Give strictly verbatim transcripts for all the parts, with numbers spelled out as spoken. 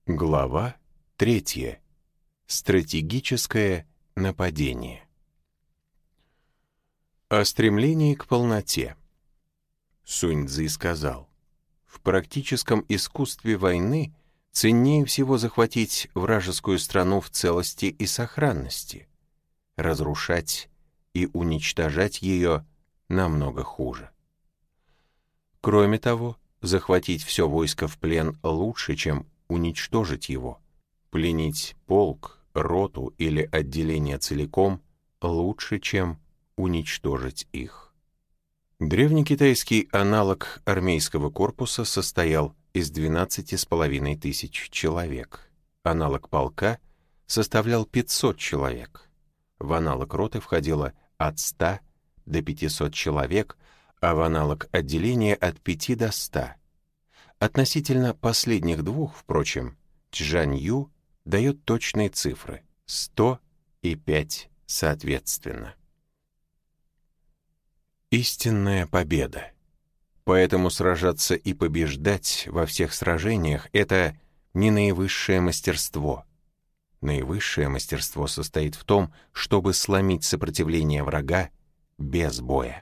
Глава третья. Стратегическое нападение. О стремлении к полноте. Сунь-Цзы сказал: «В практическом искусстве войны ценнее всего захватить вражескую страну в целости и сохранности. Разрушать и уничтожать ее намного хуже. Кроме того, захватить все войско в плен лучше, чем уничтожить его. Пленить полк, роту или отделение целиком лучше, чем уничтожить их». Древнекитайский аналог армейского корпуса состоял из двенадцати с половиной тысяч человек. Аналог полка составлял пятьсот человек. В аналог роты входило от ста до пятисот человек, а в аналог отделения от пяти до ста. Относительно последних двух, впрочем, Чжанью дает точные цифры — сто и пять соответственно. Истинная победа. Поэтому сражаться и побеждать во всех сражениях — это не наивысшее мастерство. Наивысшее мастерство состоит в том, чтобы сломить сопротивление врага без боя.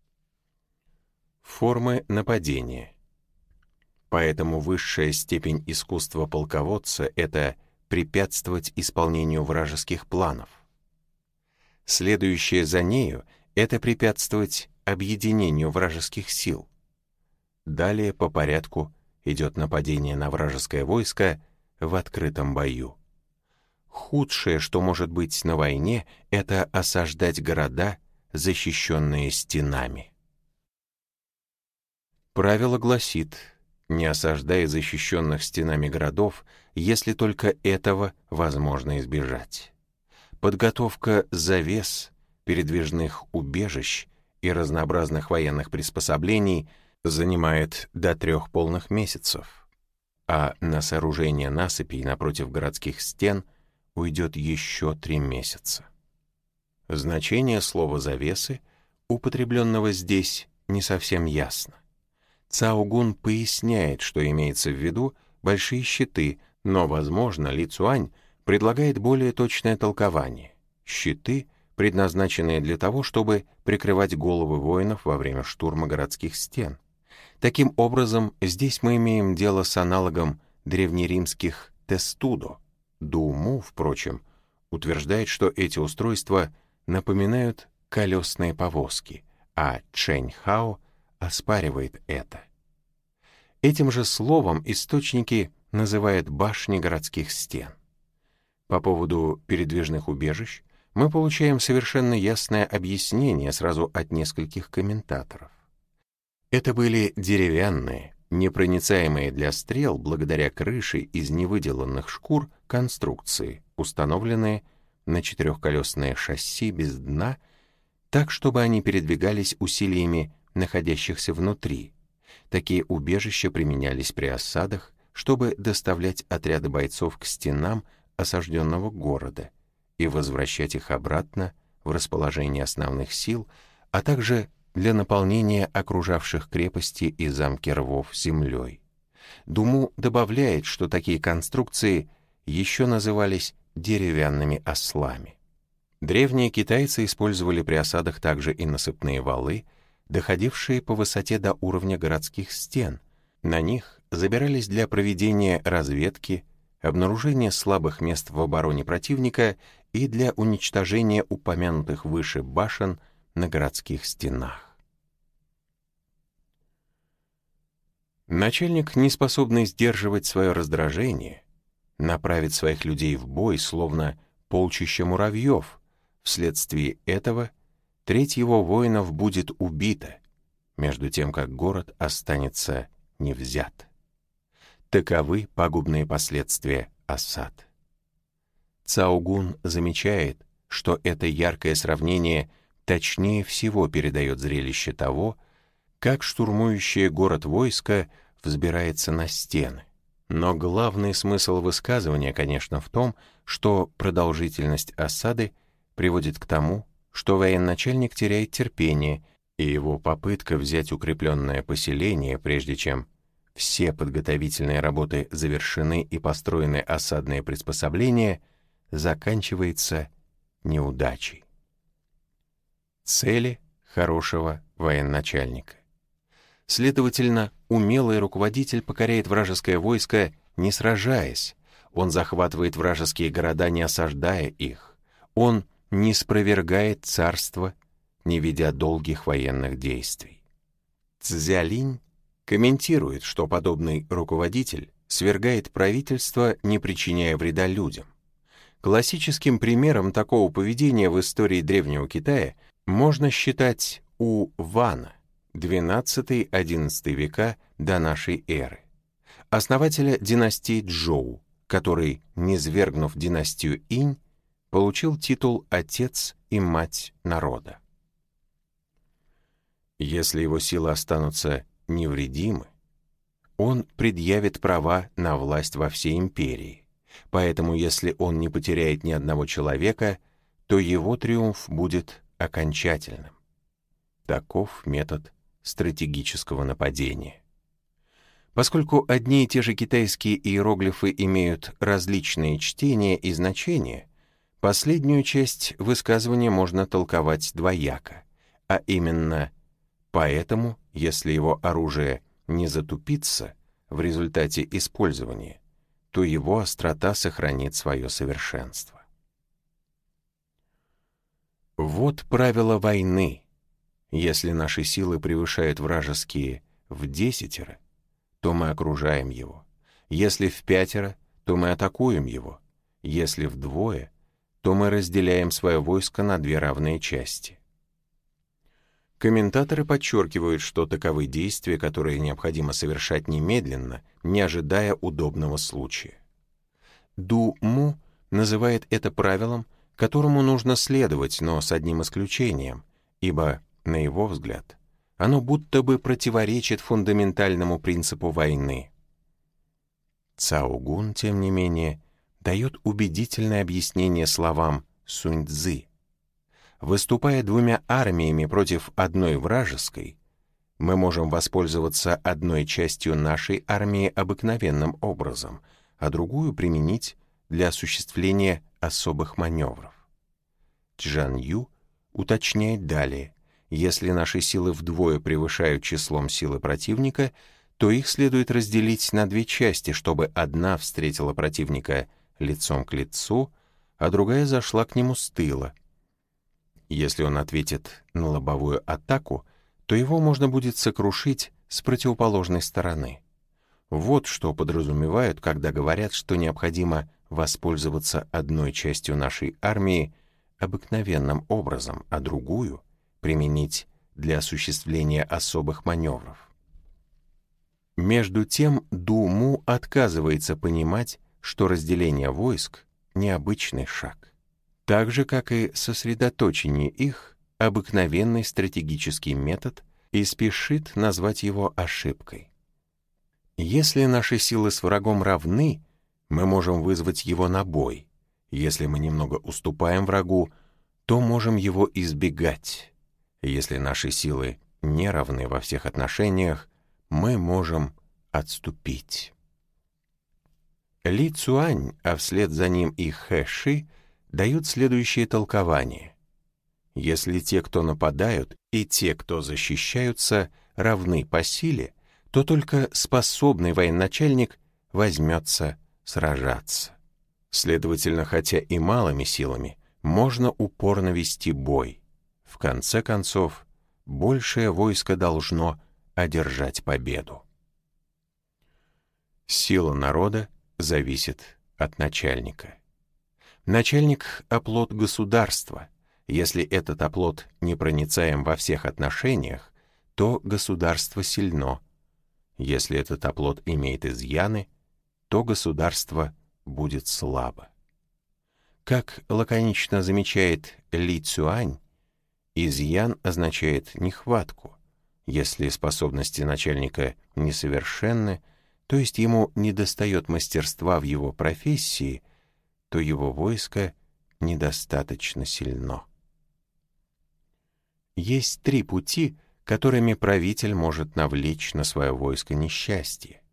Формы нападения. Поэтому высшая степень искусства полководца — это препятствовать исполнению вражеских планов. Следующее за нею — это препятствовать объединению вражеских сил. Далее по порядку идет нападение на вражеское войско в открытом бою. Худшее, что может быть на войне, это осаждать города, защищенные стенами. Правило гласит: не осаждай защищенных стенами городов, если только этого возможно избежать. Подготовка завес, передвижных убежищ и разнообразных военных приспособлений занимает до трех полных месяцев, а на сооружение насыпей напротив городских стен уйдет еще три месяца. Значение слова «завесы», употребленного здесь, не совсем ясно. Цао Гун поясняет, что имеется в виду большие щиты, но, возможно, Ли Цюань предлагает более точное толкование. Щиты, предназначенные для того, чтобы прикрывать головы воинов во время штурма городских стен. Таким образом, здесь мы имеем дело с аналогом древнеримских тестудо. Думу, впрочем, утверждает, что эти устройства напоминают колесные повозки, а Чэнь Хао оспаривает это. Этим же словом источники называют башни городских стен. По поводу передвижных убежищ мы получаем совершенно ясное объяснение сразу от нескольких комментаторов. Это были деревянные, непроницаемые для стрел благодаря крыше из невыделанных шкур конструкции, установленные на четырехколесное шасси без дна, так, чтобы они передвигались усилиями находящихся внутри. Такие убежища применялись при осадах, чтобы доставлять отряды бойцов к стенам осажденного города и возвращать их обратно в расположение основных сил, а также для наполнения окружавших крепости и замки рвов землей. Думу добавляет, что такие конструкции еще назывались деревянными ослами. Древние китайцы использовали при осадах также и насыпные валы, доходившие по высоте до уровня городских стен. На них забирались для проведения разведки, обнаружения слабых мест в обороне противника и для уничтожения упомянутых выше башен на городских стенах. Начальник, не способный сдерживать свое раздражение, направит своих людей в бой, словно полчища муравьев. Вследствие этого треть его воинов будет убита, между тем как город останется не взят. Таковы пагубные последствия осад. Цао Гун замечает, что это яркое сравнение точнее всего передает зрелище того, как штурмующее город войско взбирается на стены. Но главный смысл высказывания, конечно, в том, что продолжительность осады приводит к тому, что военачальник теряет терпение, и его попытка взять укрепленное поселение, прежде чем все подготовительные работы завершены и построены осадные приспособления, заканчивается неудачей. Цели хорошего военачальника. Следовательно, умелый руководитель покоряет вражеское войско, не сражаясь. Он захватывает вражеские города, не осаждая их. Он не спровергает царство, не ведя долгих военных действий. Цзялинь комментирует, что подобный руководитель свергает правительство, не причиняя вреда людям. Классическим примером такого поведения в истории Древнего Китая можно считать У Вана, двенадцатый-одиннадцатый века до нашей эры, основателя династии Чжоу, который, низвергнув династию Инь, получил титул «Отец и мать народа». Если его силы останутся невредимы, он предъявит права на власть во всей империи, поэтому если он не потеряет ни одного человека, то его триумф будет окончательным. Таков метод стратегического нападения. Поскольку одни и те же китайские иероглифы имеют различные чтения и значения, последнюю часть высказывания можно толковать двояко, а именно «поэтому, если его оружие не затупится в результате использования, то его острота сохранит свое совершенство». Вот правило войны. Если наши силы превышают вражеские в десятеро, то мы окружаем его. Если в пятеро, то мы атакуем его. Если вдвое, то мы разделяем свое войско на две равные части. Комментаторы подчеркивают, что таковы действия, которые необходимо совершать немедленно, не ожидая удобного случая. Ду Му называет это правилом, которому нужно следовать, но с одним исключением, ибо, на его взгляд, оно будто бы противоречит фундаментальному принципу войны. Цао Гун, тем не менее, дает убедительное объяснение словам Сунь Цзы. Выступая двумя армиями против одной вражеской, мы можем воспользоваться одной частью нашей армии обыкновенным образом, а другую применить для осуществления особых маневров. Чжан Ю уточняет далее: если наши силы вдвое превышают числом силы противника, то их следует разделить на две части, чтобы одна встретила противника лицом к лицу, а другая зашла к нему с тыла. Если он ответит на лобовую атаку, то его можно будет сокрушить с противоположной стороны. Вот что подразумевают, когда говорят, что необходимо воспользоваться одной частью нашей армии обыкновенным образом, а другую применить для осуществления особых маневров. Между тем, Ду Му отказывается понимать, что разделение войск — необычный шаг, так же, как и сосредоточение их — обыкновенный стратегический метод, и спешит назвать его ошибкой. Если наши силы с врагом равны, мы можем вызвать его на бой. Если мы немного уступаем врагу, то можем его избегать. Если наши силы не равны во всех отношениях, мы можем отступить. Ли Цюань, а вслед за ним и Хэ Ши, дают следующее толкование. Если те, кто нападают, и те, кто защищаются, равны по силе, то только способный военачальник возьмется сражаться. Следовательно, хотя и малыми силами, можно упорно вести бой. В конце концов, большее войско должно одержать победу. Сила народа зависит от начальника. Начальник — оплот государства. Если этот оплот непроницаем во всех отношениях, то государство сильно. Если этот оплот имеет изъяны, то государство будет слабо. Как лаконично замечает Ли Цюань, изъян означает нехватку. Если способности начальника несовершенны, то есть ему недостает мастерства в его профессии, то его войско недостаточно сильно. Есть три пути, которыми правитель может навлечь на свое войско несчастье.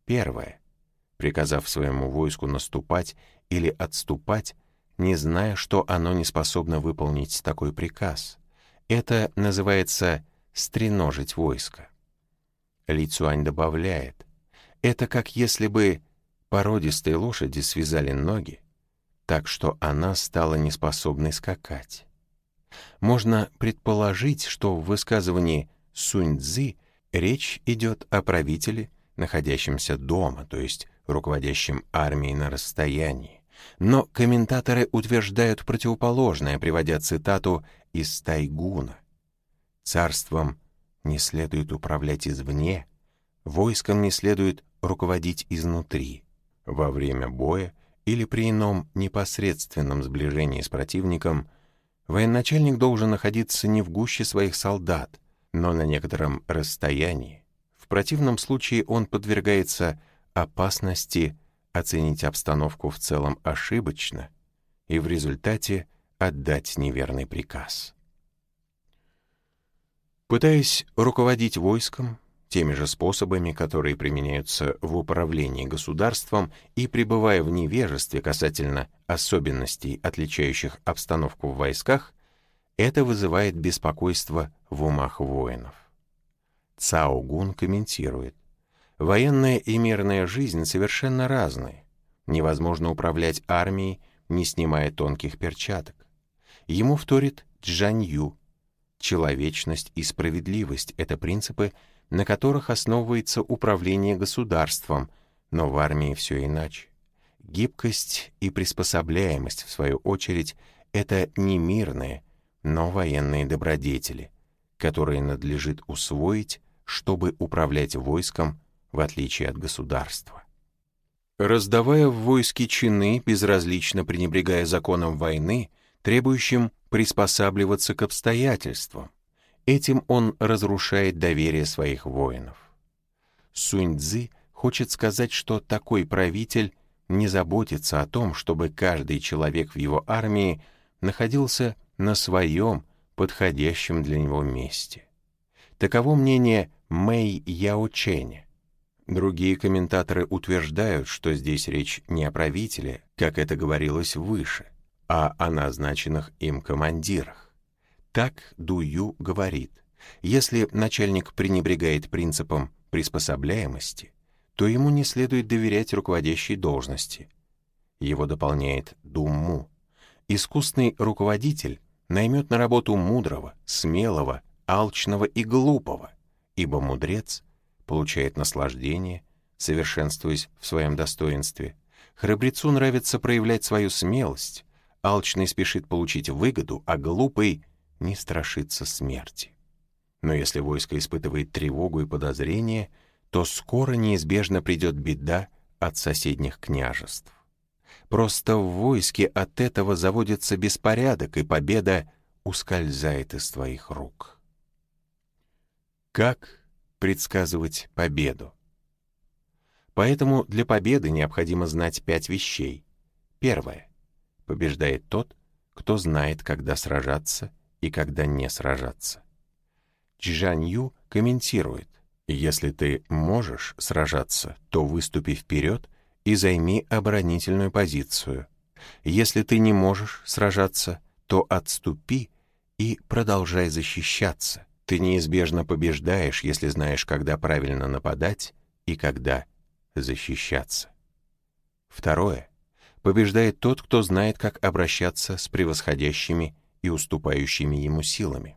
Первое. Приказав своему войску наступать или отступать, не зная, что оно не способно выполнить такой приказ. Это называется «стреножить войско». Ли Цюань добавляет, это как если бы породистой лошади связали ноги, так что она стала неспособной скакать. Можно предположить, что в высказывании Сунь-Цзы речь идет о правителе, находящемся дома, то есть руководящем армией на расстоянии. Но комментаторы утверждают противоположное, приводя цитату из Тайгуна. «Царством не следует управлять извне, войском не следует руководить изнутри. Во время боя или при ином непосредственном сближении с противником военачальник должен находиться не в гуще своих солдат, но на некотором расстоянии. В противном случае он подвергается опасности оценить обстановку в целом ошибочно и в результате отдать неверный приказ». Пытаясь руководить войском теми же способами, которые применяются в управлении государством, и пребывая в невежестве касательно особенностей, отличающих обстановку в войсках, это вызывает беспокойство в умах воинов. Цао Гун комментирует, военная и мирная жизнь совершенно разные. Невозможно управлять армией, не снимая тонких перчаток. Ему вторит Чжань Ю. Человечность и справедливость — это принципы, на которых основывается управление государством, но в армии все иначе. Гибкость и приспособляемость, в свою очередь, это не мирные, но военные добродетели, которые надлежит усвоить, чтобы управлять войском, в отличие от государства. Раздавая в войске чины, безразлично пренебрегая законом войны, требующим приспосабливаться к обстоятельствам, этим он разрушает доверие своих воинов. Сунь-Цзы хочет сказать, что такой правитель не заботится о том, чтобы каждый человек в его армии находился на своем, подходящем для него месте. Таково мнение Мэй Яочэня. Другие комментаторы утверждают, что здесь речь не о правителе, как это говорилось выше, а о назначенных им командирах. Так Дую говорит, если начальник пренебрегает принципом приспособляемости, то ему не следует доверять руководящей должности. Его дополняет Думму. Искусный руководитель наймет на работу мудрого, смелого, алчного и глупого, ибо мудрец получает наслаждение, совершенствуясь в своем достоинстве. Храбрецу нравится проявлять свою смелость, алчный спешит получить выгоду, а глупый не страшится смерти. Но если войско испытывает тревогу и подозрение, то скоро неизбежно придет беда от соседних княжеств. Просто в войске от этого заводится беспорядок, и победа ускользает из твоих рук. Как предсказывать победу? Поэтому для победы необходимо знать пять вещей. Первое. Побеждает тот, кто знает, когда сражаться и когда не сражаться. Чжань Ю комментирует, если ты можешь сражаться, то выступи вперед и займи оборонительную позицию. Если ты не можешь сражаться, то отступи и продолжай защищаться. Ты неизбежно побеждаешь, если знаешь, когда правильно нападать и когда защищаться. Второе. Побеждает тот, кто знает, как обращаться с превосходящими и уступающими ему силами.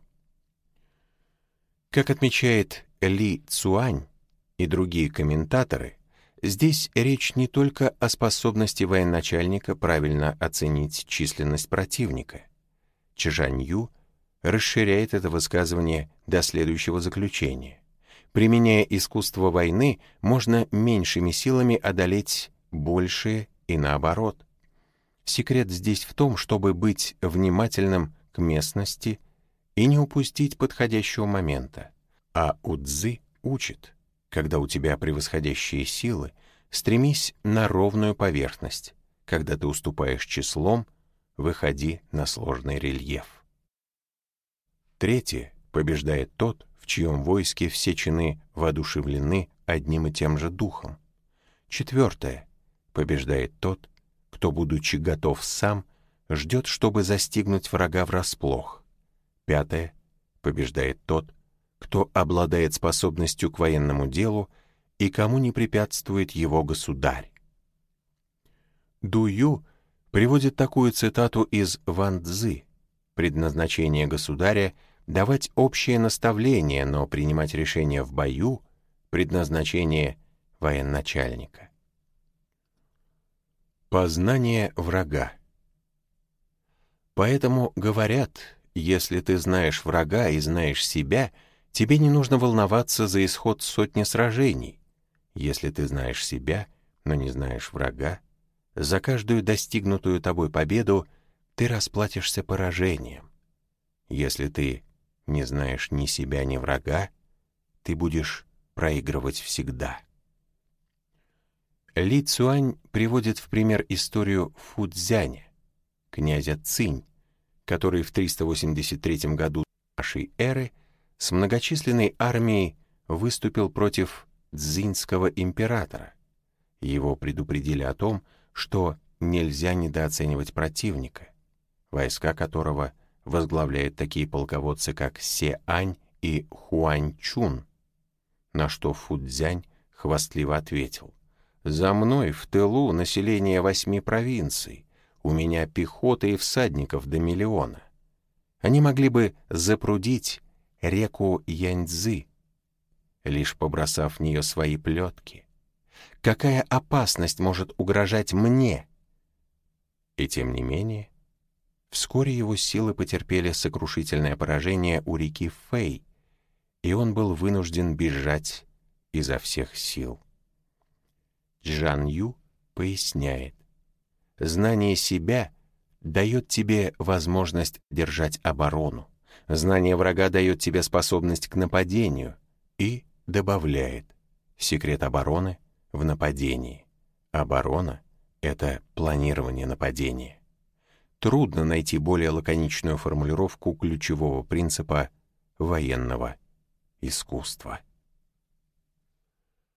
Как отмечает Ли Цюань и другие комментаторы, здесь речь не только о способности военачальника правильно оценить численность противника. Чжань Ю расширяет это высказывание до следующего заключения. Применяя искусство войны, можно меньшими силами одолеть большие и наоборот. Секрет здесь в том, чтобы быть внимательным к местности и не упустить подходящего момента. А Удзы учит, когда у тебя превосходящие силы, стремись на ровную поверхность. Когда ты уступаешь числом, выходи на сложный рельеф. Третье. Побеждает тот, в чьем войске все чины воодушевлены одним и тем же духом. Четвертое. Побеждает тот, кто, будучи готов сам, ждет, чтобы застигнуть врага врасплох. Пятое. Побеждает тот, кто обладает способностью к военному делу и кому не препятствует его государь. Ду Ю приводит такую цитату из Ван Цзы: «Предназначение государя — давать общее наставление, но принимать решения в бою — предназначение военачальника». Познание врага. Поэтому говорят, если ты знаешь врага и знаешь себя, тебе не нужно волноваться за исход сотни сражений. Если ты знаешь себя, но не знаешь врага, за каждую достигнутую тобой победу ты расплатишься поражением. Если ты не знаешь ни себя, ни врага, ты будешь проигрывать всегда. Ли Цюань приводит в пример историю Фу Цзяня, князя Цинь, который в триста восемьдесят третьем году нашей эры с многочисленной армией выступил против Цзиньского императора. Его предупредили о том, что нельзя недооценивать противника, войска которого возглавляют такие полководцы, как Се Ань и Хуань Чун, на что Фу Цзянь хвастливо ответил: «За мной в тылу население восьми провинций, у меня пехота и всадников до миллиона. Они могли бы запрудить реку Яньцзы, лишь побросав в нее свои плетки. Какая опасность может угрожать мне?» И тем не менее, вскоре его силы потерпели сокрушительное поражение у реки Фэй, и он был вынужден бежать изо всех сил. Чжан Ю поясняет: знание себя дает тебе возможность держать оборону, знание врага дает тебе способность к нападению, и добавляет: секрет обороны в нападении. Оборона — это планирование нападения. Трудно найти более лаконичную формулировку ключевого принципа военного искусства.